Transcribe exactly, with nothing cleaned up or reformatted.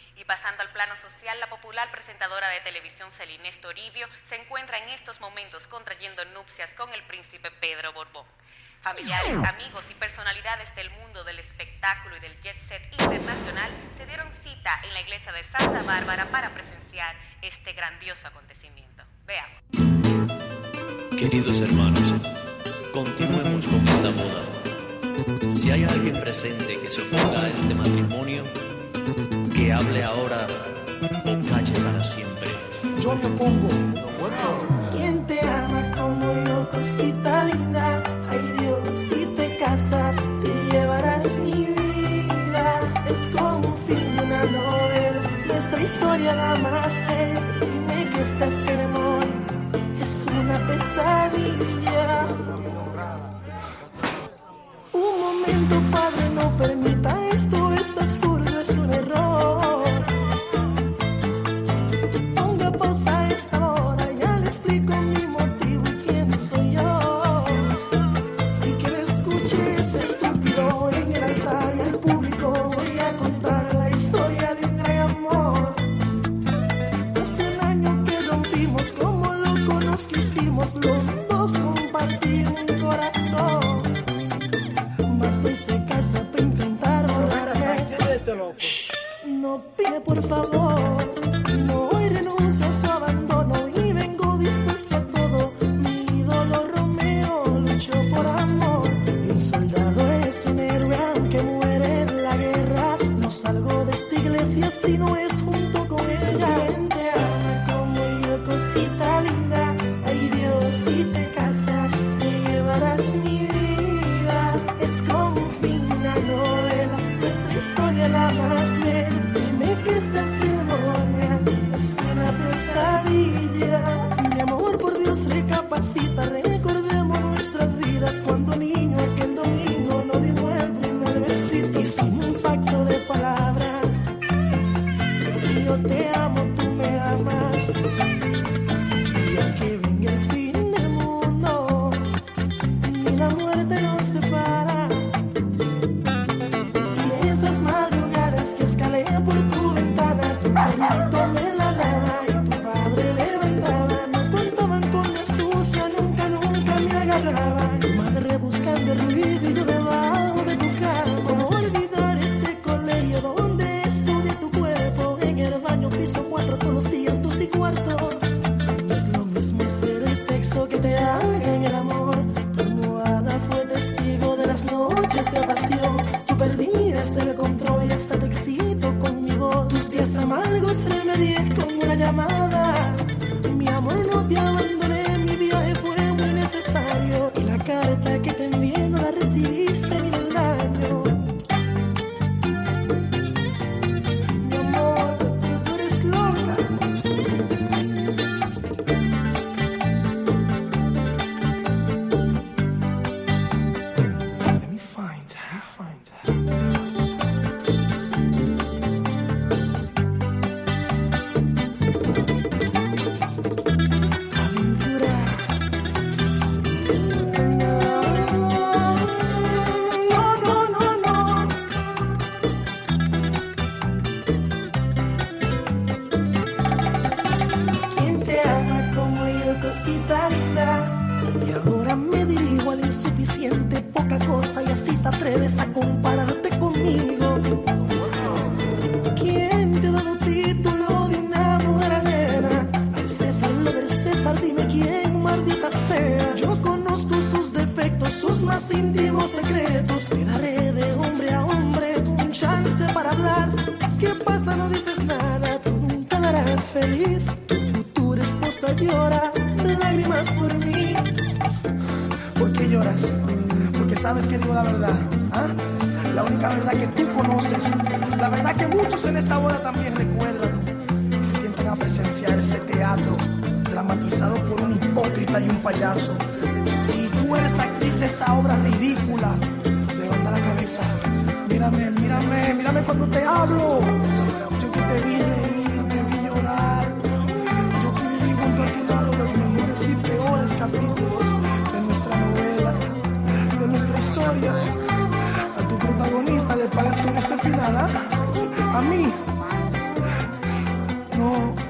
Y pasando al plano social, la popular presentadora de televisión Celines Toribio se encuentra en estos momentos contrayendo nupcias con el príncipe Pedro Borbón. Familiares, amigos y personalidades del mundo del espectáculo y del jet set internacional se dieron cita en la iglesia de Santa Bárbara para presenciar este grandioso acontecimiento. Veamos. Queridos hermanos, continuemos con esta boda. Si hay alguien presente que se oponga a este matrimonio, que hable ahora o calle para siempre. Yo me opongo. ¿Quién te ama como yo, cosita linda? Ay Dios, si te casas, te llevarás mi vida. Es como un fin de una novela, nuestra historia la más bella. Dime que esta ceremonia es una pesadilla. Un momento, padre, no permita esto, es absurdo, es un error. Ponga pausa a esta hora, ya le explico mi motivo y quién soy yo. Y que me escuches, estúpido, en el altar y al público voy a contar la historia de un gran amor. Hace un año que rompimos, como locos nos quisimos, los dos compartir un corazón. Mas hoy se casa para intentar borrarme. No pide por favor, no hoy renuncio a su abandono y vengo dispuesto a todo. Mi ídolo Romeo luchó por amor y un soldado es un héroe aunque muere en la guerra. No salgo de esta iglesia si no es junto con ella. Te ama como yo, cosita linda. Ay Dios, si te casas te llevarás mi vida. Es como un fin de una novela, nuestra historia la más bella. Dime que esta ceremonia es una pesadilla. Mi amor, por Dios, recapacita, recordemos nuestras vidas. Cuando niño aquel domingo no dimos el primer besito. Hicimos un pacto de palabra, y yo te amo, tú me amas. Y aunque venga el fin del mundo, ni la muerte nos separa. Y esas madrugadas que escalé por tu ventana, tu perrito me ladraba y tu padre levantaba. No contaban con mi astucia, nunca, nunca me agarraba. Tu madre buscando el ruido y yo debajo de tu cama. ¿Cómo olvidar ese colegio donde estudié tu cuerpo? En el baño piso cuatro todos los días, dos y cuarto. No es lo mismo hacer el sexo que te haga en el amor. Tu almohada fue testigo de las noches de pasión. Tú perdías el control y hasta te excito con mi voz. Tus días amargos remedié con una llamada. Mi amor, no te abandoné, mi viaje fue muy necesario. Y la carta que te envié no la recibiste ni del daño. Mi amor, tú eres loca. Let me find her, find her. Aventura. No, no, no, no. ¿Quién te ama como yo, cosita linda? Y ahora me dirijo al insuficiente, poca cosa, y así te atreves a compararte conmigo. ¿Quién te ha dado título de una mujer ajena? Al César lo del César, dime quién, maldita sea. Yo conozco sus defectos, sus más íntimos secretos. Te daré de hombre a hombre un chance para hablar. ¿Qué pasa? No dices nada, tú nunca la harás feliz. Tu futura esposa llora lágrimas por mí. ¿Por qué lloras? Porque sabes que digo la verdad, ¿ah? La única verdad que tú conoces, la verdad que muchos en esta boda también recuerdan y se sienten a presenciar este teatro dramatizado por un hipócrita y un payaso. Si tú eres la actriz de esta obra ridícula, levanta la cabeza, mírame, mírame, mírame cuando te hablo. Yo que te vi reír, te vi llorar, yo que viví junto a tu lado los mejores y peores capítulos de nuestra novela, de nuestra historia. A tu protagonista le pagas con este final, ¿ah? A mí, no.